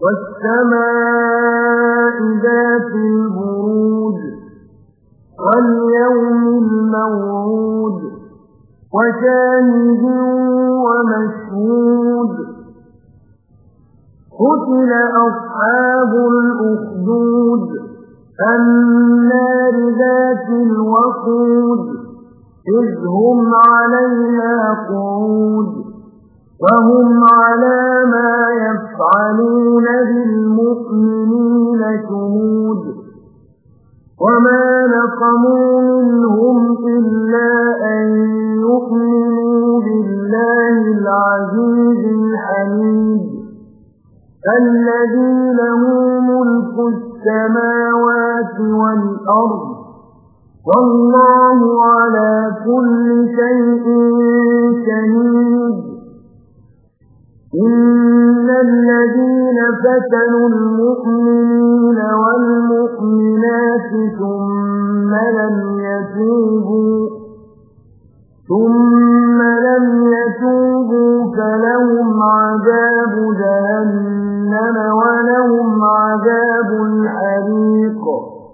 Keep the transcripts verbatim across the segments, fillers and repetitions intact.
والسماء ذات البروج واليوم الموعود وشاهد ومشهود قتل أصحاب الأخدود النار ذات الوقود إذ هم عليها قعود وهم على ما يفعلون بالمؤمنين شهود وما نقموا منهم إلا أن يؤمنوا بالله العزيز الحميد الذي له ملك السماوات والأرض والله على كل شيء شهيد إن الذين فتنوا المؤمنين والمؤمنات ثم لم يتوبوا ثم لم يتوبوا فلهم عذاب جهنم ولهم عذاب الحريق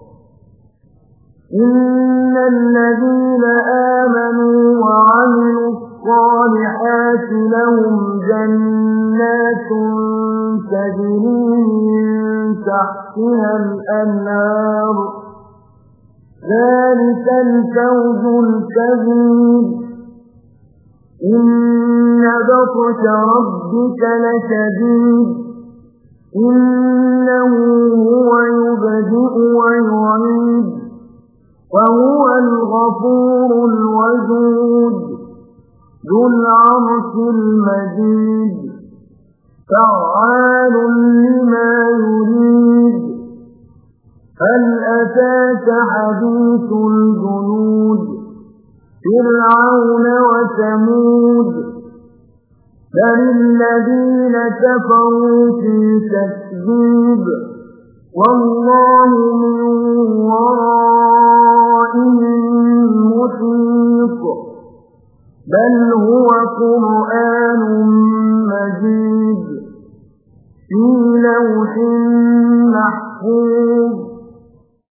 إن الذين آمنوا وعملوا الصالحات لهم جنات تجري من تحتها الأنهار ذلك الفوز الكبير إن بطش ربك لشديد إنه هو يبدئ ويعيد وهو الغفور الودود ذو العرش المجيد فعال لما يريد هل أتاك حديث الجنود فرعون وثمود بل الذين كفروا في تكذيب والله من ورائهم محيط بل هو قرآن مجيد في لوح محفوظ